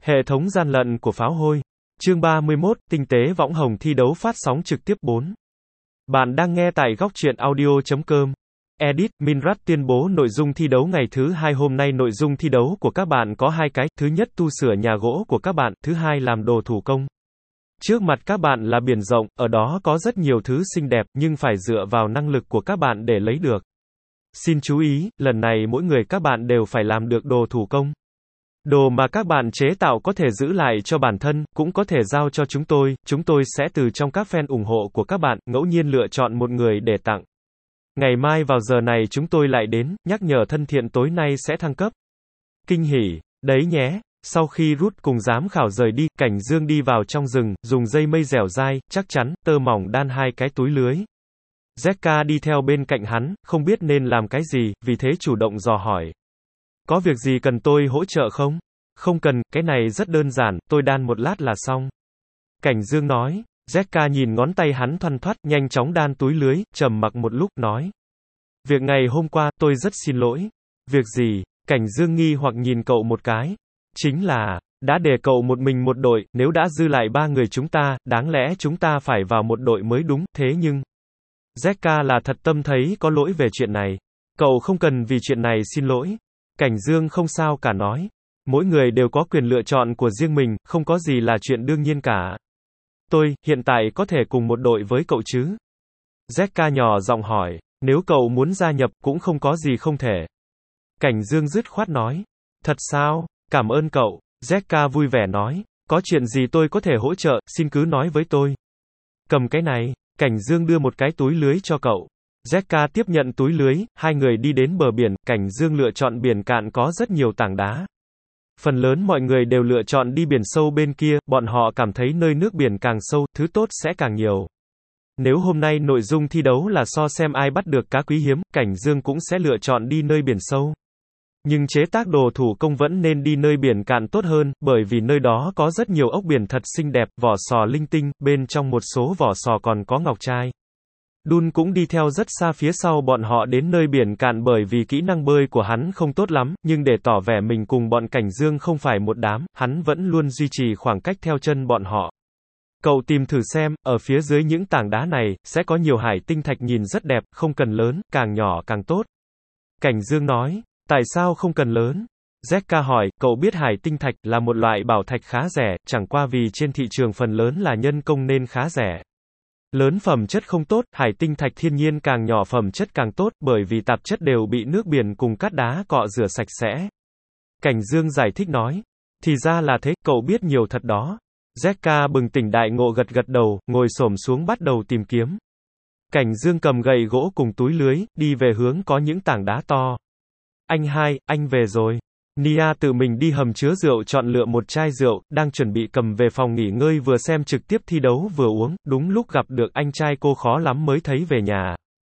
Hệ thống gian lận của pháo hôi. Chương 31, Tinh tế võng hồng thi đấu phát sóng trực tiếp 4. Bạn đang nghe tại góc truyện audio.com. Edit, Minrat tuyên bố nội dung thi đấu ngày thứ 2 hôm nay. Nội dung thi đấu của các bạn có hai cái, thứ nhất tu sửa nhà gỗ của các bạn, thứ hai làm đồ thủ công. Trước mặt các bạn là biển rộng, ở đó có rất nhiều thứ xinh đẹp, nhưng phải dựa vào năng lực của các bạn để lấy được. Xin chú ý, lần này mỗi người các bạn đều phải làm được đồ thủ công. Đồ mà các bạn chế tạo có thể giữ lại cho bản thân, cũng có thể giao cho chúng tôi sẽ từ trong các fan ủng hộ của các bạn, ngẫu nhiên lựa chọn một người để tặng. Ngày mai vào giờ này chúng tôi lại đến, nhắc nhở thân thiện tối nay sẽ thăng cấp. Kinh hỉ, đấy nhé. Sau khi rút cùng giám khảo rời đi, Cảnh Dương đi vào trong rừng, dùng dây mây dẻo dai, chắc chắn, tơ mỏng đan hai cái túi lưới. Zeka đi theo bên cạnh hắn, không biết nên làm cái gì, vì thế chủ động dò hỏi. Có việc gì cần tôi hỗ trợ không? Không cần, cái này rất đơn giản, tôi đan một lát là xong. Cảnh Dương nói. Zeka nhìn ngón tay hắn thoăn thoắt, nhanh chóng đan túi lưới, trầm mặc một lúc, nói. Việc ngày hôm qua, tôi rất xin lỗi. Việc gì? Cảnh Dương nghi hoặc nhìn cậu một cái. Chính là, đã để cậu một mình một đội, nếu đã dư lại ba người chúng ta, đáng lẽ chúng ta phải vào một đội mới đúng, thế nhưng... Zeka là thật tâm thấy có lỗi về chuyện này. Cậu không cần vì chuyện này xin lỗi. Cảnh Dương không sao cả nói. Mỗi người đều có quyền lựa chọn của riêng mình, không có gì là chuyện đương nhiên cả. Tôi, hiện tại có thể cùng một đội với cậu chứ? Zeka nhỏ giọng hỏi. Nếu cậu muốn gia nhập, cũng không có gì không thể. Cảnh Dương dứt khoát nói. Thật sao? Cảm ơn cậu. Zeka vui vẻ nói. Có chuyện gì tôi có thể hỗ trợ, xin cứ nói với tôi. Cầm cái này. Cảnh Dương đưa một cái túi lưới cho cậu. Zeka tiếp nhận túi lưới, hai người đi đến bờ biển, Cảnh Dương lựa chọn biển cạn có rất nhiều tảng đá. Phần lớn mọi người đều lựa chọn đi biển sâu bên kia, bọn họ cảm thấy nơi nước biển càng sâu, thứ tốt sẽ càng nhiều. Nếu hôm nay nội dung thi đấu là so xem ai bắt được cá quý hiếm, Cảnh Dương cũng sẽ lựa chọn đi nơi biển sâu. Nhưng chế tác đồ thủ công vẫn nên đi nơi biển cạn tốt hơn, bởi vì nơi đó có rất nhiều ốc biển thật xinh đẹp, vỏ sò linh tinh, bên trong một số vỏ sò còn có ngọc trai. Dun cũng đi theo rất xa phía sau bọn họ đến nơi biển cạn bởi vì kỹ năng bơi của hắn không tốt lắm, nhưng để tỏ vẻ mình cùng bọn Cảnh Dương không phải một đám, hắn vẫn luôn duy trì khoảng cách theo chân bọn họ. Cậu tìm thử xem, ở phía dưới những tảng đá này, sẽ có nhiều hải tinh thạch nhìn rất đẹp, không cần lớn, càng nhỏ càng tốt. Cảnh Dương nói. Tại sao không cần lớn? Zeka hỏi, cậu biết hải tinh thạch là một loại bảo thạch khá rẻ, chẳng qua vì trên thị trường phần lớn là nhân công nên khá rẻ. Lớn phẩm chất không tốt, hải tinh thạch thiên nhiên càng nhỏ phẩm chất càng tốt, bởi vì tạp chất đều bị nước biển cùng cát đá cọ rửa sạch sẽ. Cảnh Dương giải thích nói. Thì ra là thế, cậu biết nhiều thật đó. Zeka bừng tỉnh đại ngộ gật gật đầu, ngồi xổm xuống bắt đầu tìm kiếm. Cảnh Dương cầm gậy gỗ cùng túi lưới, đi về hướng có những tảng đá to. Anh hai, anh về rồi. Nia tự mình đi hầm chứa rượu chọn lựa một chai rượu, đang chuẩn bị cầm về phòng nghỉ ngơi vừa xem trực tiếp thi đấu vừa uống, đúng lúc gặp được anh trai cô khó lắm mới thấy về nhà.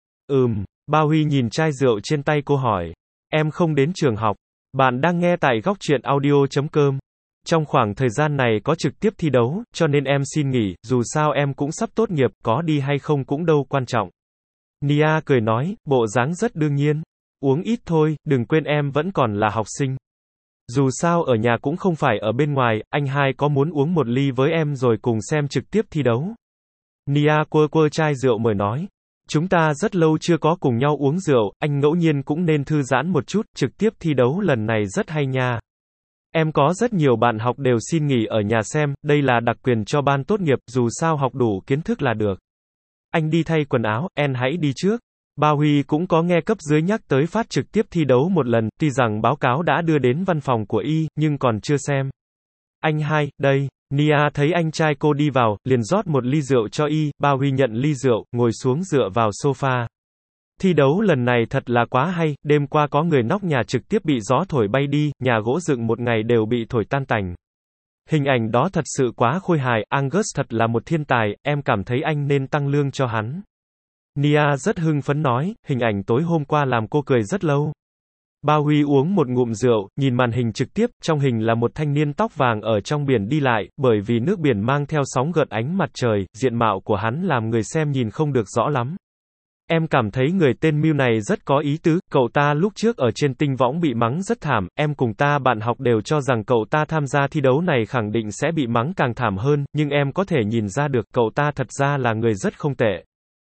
Ba Huy nhìn chai rượu trên tay cô hỏi. Em không đến trường học. Bạn đang nghe tại góc truyện audio.com. Trong khoảng thời gian này có trực tiếp thi đấu, cho nên em xin nghỉ, dù sao em cũng sắp tốt nghiệp, có đi hay không cũng đâu quan trọng. Nia cười nói, bộ dáng rất đương nhiên. Uống ít thôi, đừng quên em vẫn còn là học sinh. Dù sao ở nhà cũng không phải ở bên ngoài, anh hai có muốn uống một ly với em rồi cùng xem trực tiếp thi đấu. Nia quơ chai rượu mời nói. Chúng ta rất lâu chưa có cùng nhau uống rượu, anh ngẫu nhiên cũng nên thư giãn một chút, trực tiếp thi đấu lần này rất hay nha. Em có rất nhiều bạn học đều xin nghỉ ở nhà xem, đây là đặc quyền cho ban tốt nghiệp, dù sao học đủ kiến thức là được. Anh đi thay quần áo, em hãy đi trước. Ba Huy cũng có nghe cấp dưới nhắc tới phát trực tiếp thi đấu một lần, tuy rằng báo cáo đã đưa đến văn phòng của y, nhưng còn chưa xem. Anh hai, đây. Nia thấy anh trai cô đi vào, liền rót một ly rượu cho y, Ba Huy nhận ly rượu, ngồi xuống dựa vào sofa. Thi đấu lần này thật là quá hay, đêm qua có người nóc nhà trực tiếp bị gió thổi bay đi, nhà gỗ dựng một ngày đều bị thổi tan tành. Hình ảnh đó thật sự quá khôi hài, Angus thật là một thiên tài, em cảm thấy anh nên tăng lương cho hắn. Nia rất hưng phấn nói, hình ảnh tối hôm qua làm cô cười rất lâu. Ba Huy uống một ngụm rượu, nhìn màn hình trực tiếp, trong hình là một thanh niên tóc vàng ở trong biển đi lại, bởi vì nước biển mang theo sóng gợn ánh mặt trời, diện mạo của hắn làm người xem nhìn không được rõ lắm. Em cảm thấy người tên Mew này rất có ý tứ, cậu ta lúc trước ở trên tinh võng bị mắng rất thảm, em cùng ta bạn học đều cho rằng cậu ta tham gia thi đấu này khẳng định sẽ bị mắng càng thảm hơn, nhưng em có thể nhìn ra được cậu ta thật ra là người rất không tệ.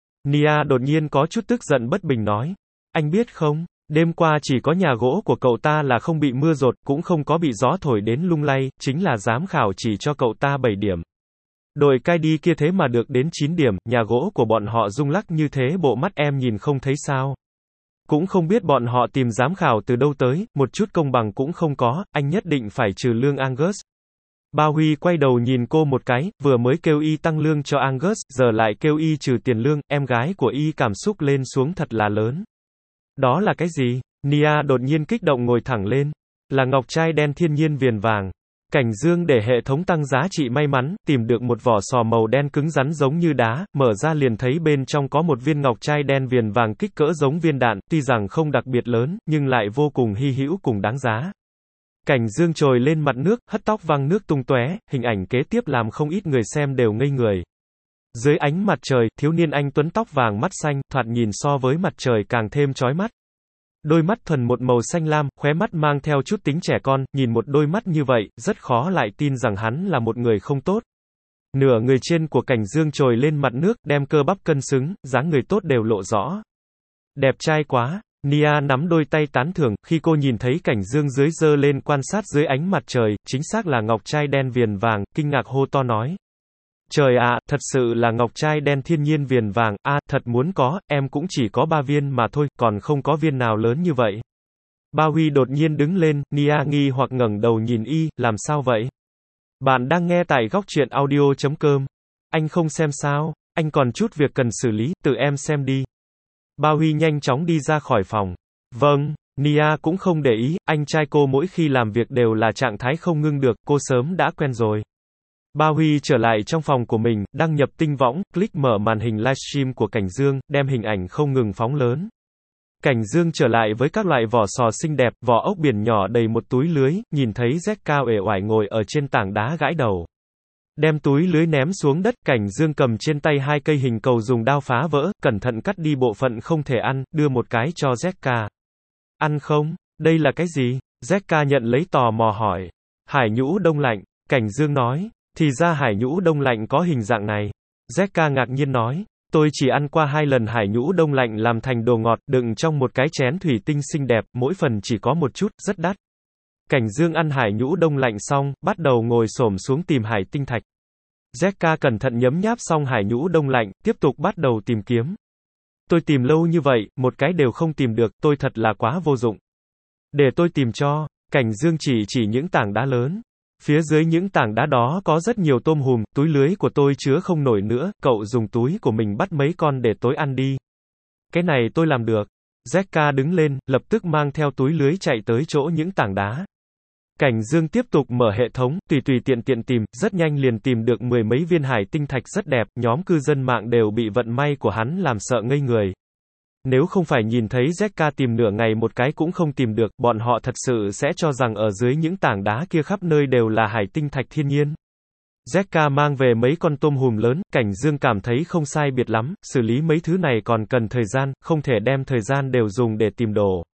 Nia đột nhiên có chút tức giận bất bình nói. Anh biết không, đêm qua chỉ có nhà gỗ của cậu ta là không bị mưa dột, cũng không có bị gió thổi đến lung lay, chính là giám khảo chỉ cho cậu ta 7 điểm. Đội cai đi kia thế mà được đến 9 điểm, nhà gỗ của bọn họ rung lắc như thế bộ mắt em nhìn không thấy sao. Cũng không biết bọn họ tìm giám khảo từ đâu tới, một chút công bằng cũng không có, anh nhất định phải trừ lương Angus. Ba Huy quay đầu nhìn cô một cái, vừa mới kêu y tăng lương cho Angus, giờ lại kêu y trừ tiền lương, em gái của y cảm xúc lên xuống thật là lớn. Đó là cái gì? Nia đột nhiên kích động ngồi thẳng lên. Là ngọc trai đen thiên nhiên viền vàng. Cảnh Dương để hệ thống tăng giá trị may mắn, tìm được một vỏ sò màu đen cứng rắn giống như đá, mở ra liền thấy bên trong có một viên ngọc trai đen viền vàng kích cỡ giống viên đạn, tuy rằng không đặc biệt lớn, nhưng lại vô cùng hy hữu cùng đáng giá. Cảnh Dương trồi lên mặt nước, hất tóc văng nước tung tóe, hình ảnh kế tiếp làm không ít người xem đều ngây người. Dưới ánh mặt trời, thiếu niên anh tuấn tóc vàng mắt xanh, thoạt nhìn so với mặt trời càng thêm chói mắt. Đôi mắt thuần một màu xanh lam, khóe mắt mang theo chút tính trẻ con, nhìn một đôi mắt như vậy, rất khó lại tin rằng hắn là một người không tốt. Nửa người trên của Cảnh Dương trồi lên mặt nước, đem cơ bắp cân xứng, dáng người tốt đều lộ rõ. Đẹp trai quá. Nia nắm đôi tay tán thưởng, khi cô nhìn thấy Cảnh Dương dưới giơ lên quan sát dưới ánh mặt trời, chính xác là ngọc trai đen viền vàng, kinh ngạc hô to nói. Trời ạ, thật sự là ngọc trai đen thiên nhiên viền vàng, thật muốn có, em cũng chỉ có 3 viên mà thôi, còn không có viên nào lớn như vậy. Ba Huy đột nhiên đứng lên, Nia nghi hoặc ngẩng đầu nhìn y, làm sao vậy? Bạn đang nghe tại góc truyện audio.com. Anh không xem sao? Anh còn chút việc cần xử lý, tự em xem đi. Ba Huy nhanh chóng đi ra khỏi phòng. Vâng, Nia cũng không để ý, anh trai cô mỗi khi làm việc đều là trạng thái không ngưng được, cô sớm đã quen rồi. Ba Huy trở lại trong phòng của mình, đăng nhập tinh võng, click mở màn hình livestream của Cảnh Dương, đem hình ảnh không ngừng phóng lớn. Cảnh Dương trở lại với các loại vỏ sò xinh đẹp, vỏ ốc biển nhỏ đầy một túi lưới, nhìn thấy Zecca uể oải ngồi ở trên tảng đá gãi đầu. Đem túi lưới ném xuống đất, Cảnh Dương cầm trên tay 2 cây hình cầu dùng đao phá vỡ, cẩn thận cắt đi bộ phận không thể ăn, đưa một cái cho Zecca. Ăn không? Đây là cái gì? Zecca nhận lấy tò mò hỏi. Hải nhũ đông lạnh, Cảnh Dương nói. Thì ra hải nhũ đông lạnh có hình dạng này. Zecca ngạc nhiên nói. Tôi chỉ ăn qua 2 lần hải nhũ đông lạnh làm thành đồ ngọt, đựng trong một cái chén thủy tinh xinh đẹp, mỗi phần chỉ có một chút, rất đắt. Cảnh Dương ăn hải nhũ đông lạnh xong, bắt đầu ngồi xổm xuống tìm hải tinh thạch. Zecca cẩn thận nhấm nháp xong hải nhũ đông lạnh, tiếp tục bắt đầu tìm kiếm. Tôi tìm lâu như vậy, một cái đều không tìm được, tôi thật là quá vô dụng. Để tôi tìm cho. Cảnh Dương chỉ những tảng đá lớn. Phía dưới những tảng đá đó có rất nhiều tôm hùm, túi lưới của tôi chứa không nổi nữa, cậu dùng túi của mình bắt mấy con để tối ăn đi. Cái này tôi làm được. Zecca đứng lên, lập tức mang theo túi lưới chạy tới chỗ những tảng đá. Cảnh Dương tiếp tục mở hệ thống, tùy tiện tìm, rất nhanh liền tìm được 10 mấy viên hải tinh thạch rất đẹp, nhóm cư dân mạng đều bị vận may của hắn làm sợ ngây người. Nếu không phải nhìn thấy Zecca tìm nửa ngày một cái cũng không tìm được, bọn họ thật sự sẽ cho rằng ở dưới những tảng đá kia khắp nơi đều là hải tinh thạch thiên nhiên. Zecca mang về mấy con tôm hùm lớn, Cảnh Dương cảm thấy không sai biệt lắm, xử lý mấy thứ này còn cần thời gian, không thể đem thời gian đều dùng để tìm đồ.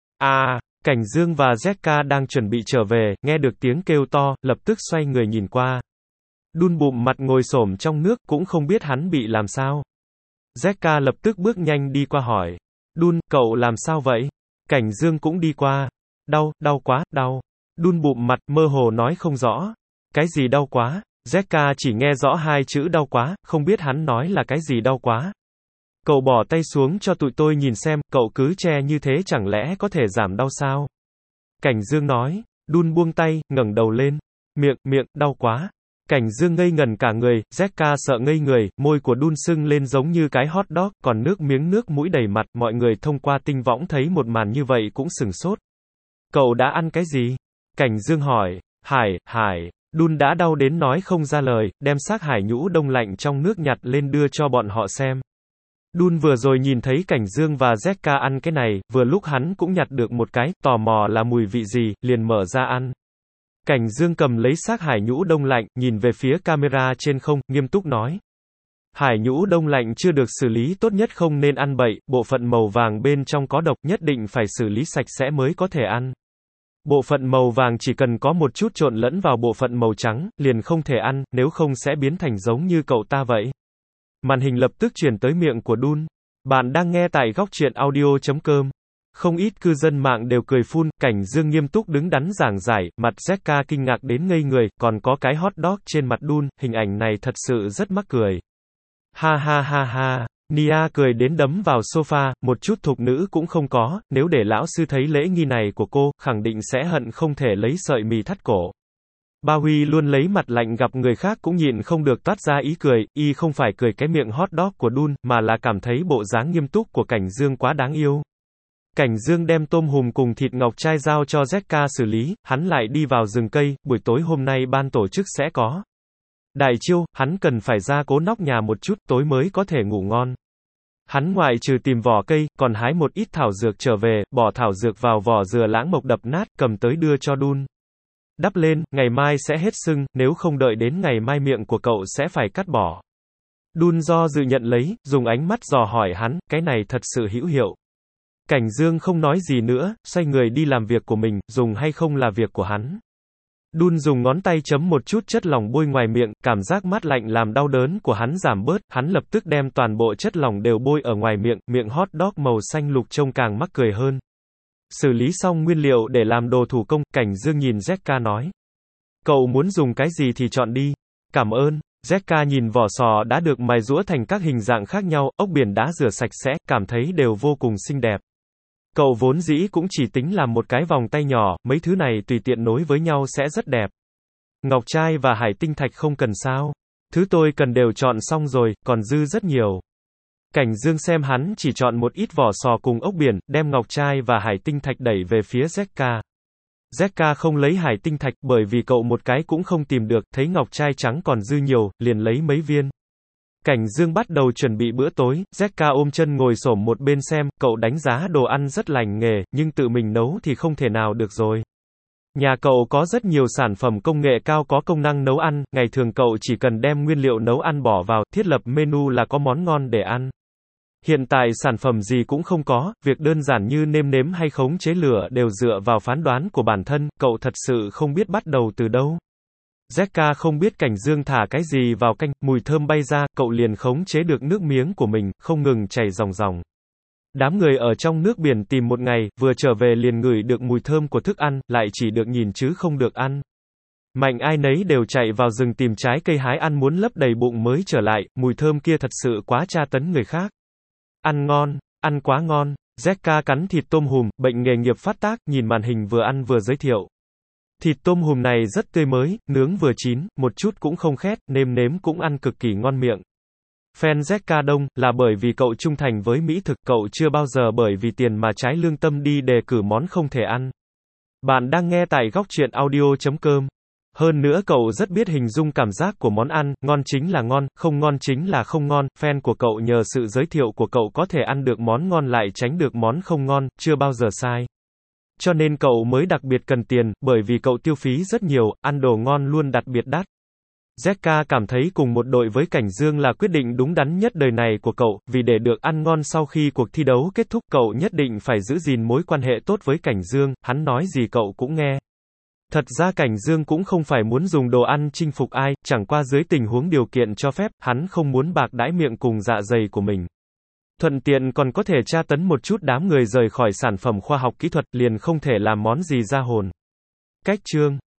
Cảnh Dương và Zecca đang chuẩn bị trở về, nghe được tiếng kêu to, lập tức xoay người nhìn qua. Đun bụm mặt ngồi xổm trong nước, cũng không biết hắn bị làm sao. Zecca lập tức bước nhanh đi qua hỏi. Đun, cậu làm sao vậy? Cảnh Dương cũng đi qua. Đau quá, đau. Đun bụm mặt, mơ hồ nói không rõ. Cái gì đau quá? Zecca chỉ nghe rõ 2 chữ đau quá, không biết hắn nói là cái gì đau quá. Cậu bỏ tay xuống cho tụi tôi nhìn xem, cậu cứ che như thế chẳng lẽ có thể giảm đau sao? Cảnh Dương nói. Đun buông tay, ngẩng đầu lên. Miệng, đau quá. Cảnh Dương ngây ngần cả người, Zecca sợ ngây người, môi của Đun sưng lên giống như cái hot dog, còn nước mũi đầy mặt, mọi người thông qua tinh võng thấy một màn như vậy cũng sửng sốt. Cậu đã ăn cái gì? Cảnh Dương hỏi. Hải. Đun đã đau đến nói không ra lời, đem xác hải nhũ đông lạnh trong nước nhặt lên đưa cho bọn họ xem. Đun vừa rồi nhìn thấy Cảnh Dương và Zecca ăn cái này, vừa lúc hắn cũng nhặt được một cái, tò mò là mùi vị gì, liền mở ra ăn. Cảnh Dương cầm lấy xác hải nhũ đông lạnh, nhìn về phía camera trên không, nghiêm túc nói. Hải nhũ đông lạnh chưa được xử lý tốt nhất không nên ăn bậy, bộ phận màu vàng bên trong có độc, nhất định phải xử lý sạch sẽ mới có thể ăn. Bộ phận màu vàng chỉ cần có một chút trộn lẫn vào bộ phận màu trắng, liền không thể ăn, nếu không sẽ biến thành giống như cậu ta vậy. Màn hình lập tức chuyển tới miệng của Dun. Bạn đang nghe tại góc truyện audio.com. Không ít cư dân mạng đều cười phun, Cảnh Dương nghiêm túc đứng đắn giảng giải, mặt Zeka kinh ngạc đến ngây người, còn có cái hot dog trên mặt Dun, hình ảnh này thật sự rất mắc cười. Ha ha ha ha. Nia cười đến đấm vào sofa, một chút thục nữ cũng không có, nếu để lão sư thấy lễ nghi này của cô, khẳng định sẽ hận không thể lấy sợi mì thắt cổ. Ba Huy luôn lấy mặt lạnh gặp người khác cũng nhịn không được toát ra ý cười, y không phải cười cái miệng hot dog của Dun, mà là cảm thấy bộ dáng nghiêm túc của Cảnh Dương quá đáng yêu. Cảnh Dương đem tôm hùm cùng thịt ngọc trai giao cho Zeka xử lý, hắn lại đi vào rừng cây, buổi tối hôm nay ban tổ chức sẽ có đại chiêu, hắn cần phải ra cố nóc nhà một chút, tối mới có thể ngủ ngon. Hắn ngoại trừ tìm vỏ cây, còn hái một ít thảo dược trở về, bỏ thảo dược vào vỏ dừa lãng mộc đập nát, cầm tới đưa cho Dun. Đắp lên, ngày mai sẽ hết sưng, nếu không đợi đến ngày mai miệng của cậu sẽ phải cắt bỏ. Dun do dự nhận lấy, dùng ánh mắt dò hỏi hắn, cái này thật sự hữu hiệu. Cảnh Dương không nói gì nữa, xoay người đi làm việc của mình, dùng hay không là việc của hắn. Dun dùng ngón tay chấm một chút chất lỏng bôi ngoài miệng, cảm giác mát lạnh làm đau đớn của hắn giảm bớt, hắn lập tức đem toàn bộ chất lỏng đều bôi ở ngoài miệng, miệng hot dog màu xanh lục trông càng mắc cười hơn. Xử lý xong nguyên liệu để làm đồ thủ công, Cảnh Dương nhìn Zeka nói. Cậu muốn dùng cái gì thì chọn đi. Cảm ơn. Zeka nhìn vỏ sò đã được mài giũa thành các hình dạng khác nhau, ốc biển đã rửa sạch sẽ, cảm thấy đều vô cùng xinh đẹp. Cậu vốn dĩ cũng chỉ tính làm một cái vòng tay nhỏ, mấy thứ này tùy tiện nối với nhau sẽ rất đẹp. Ngọc trai và hải tinh thạch không cần sao. Thứ tôi cần đều chọn xong rồi, còn dư rất nhiều. Cảnh Dương xem hắn chỉ chọn một ít vỏ sò cùng ốc biển, đem ngọc trai và hải tinh thạch đẩy về phía Zeka. Zeka không lấy hải tinh thạch, bởi vì cậu một cái cũng không tìm được, thấy ngọc trai trắng còn dư nhiều, liền lấy mấy viên. Cảnh Dương bắt đầu chuẩn bị bữa tối, Zeka ôm chân ngồi xổm một bên xem, cậu đánh giá đồ ăn rất lành nghề, nhưng tự mình nấu thì không thể nào được rồi. Nhà cậu có rất nhiều sản phẩm công nghệ cao có công năng nấu ăn, ngày thường cậu chỉ cần đem nguyên liệu nấu ăn bỏ vào, thiết lập menu là có món ngon để ăn. Hiện tại sản phẩm gì cũng không có, việc đơn giản như nêm nếm hay khống chế lửa đều dựa vào phán đoán của bản thân, cậu thật sự không biết bắt đầu từ đâu. Zeka không biết Cảnh Dương thả cái gì vào canh, mùi thơm bay ra, cậu liền khống chế được nước miếng của mình, không ngừng chảy ròng ròng. Đám người ở trong nước biển tìm một ngày, vừa trở về liền ngửi được mùi thơm của thức ăn, lại chỉ được nhìn chứ không được ăn. Mạnh ai nấy đều chạy vào rừng tìm trái cây hái ăn muốn lấp đầy bụng mới trở lại, mùi thơm kia thật sự quá tra tấn người khác. Ăn ngon, ăn quá ngon. Zeka cắn thịt tôm hùm, bệnh nghề nghiệp phát tác, nhìn màn hình vừa ăn vừa giới thiệu. Thịt tôm hùm này rất tươi mới, nướng vừa chín, một chút cũng không khét, nêm nếm cũng ăn cực kỳ ngon miệng. Fan Zeka đông, là bởi vì cậu trung thành với mỹ thực, cậu chưa bao giờ bởi vì tiền mà trái lương tâm đi đề cử món không thể ăn. Bạn đang nghe tại góc truyện audio.com. Hơn nữa cậu rất biết hình dung cảm giác của món ăn, ngon chính là ngon, không ngon chính là không ngon, fan của cậu nhờ sự giới thiệu của cậu có thể ăn được món ngon lại tránh được món không ngon, chưa bao giờ sai. Cho nên cậu mới đặc biệt cần tiền, bởi vì cậu tiêu phí rất nhiều, ăn đồ ngon luôn đặc biệt đắt. Zeka cảm thấy cùng một đội với Cảnh Dương là quyết định đúng đắn nhất đời này của cậu, vì để được ăn ngon sau khi cuộc thi đấu kết thúc cậu nhất định phải giữ gìn mối quan hệ tốt với Cảnh Dương, hắn nói gì cậu cũng nghe. Thật ra Cảnh Dương cũng không phải muốn dùng đồ ăn chinh phục ai, chẳng qua dưới tình huống điều kiện cho phép, hắn không muốn bạc đãi miệng cùng dạ dày của mình. Thuận tiện còn có thể tra tấn một chút đám người rời khỏi sản phẩm khoa học kỹ thuật, liền không thể làm món gì ra hồn. Cách chương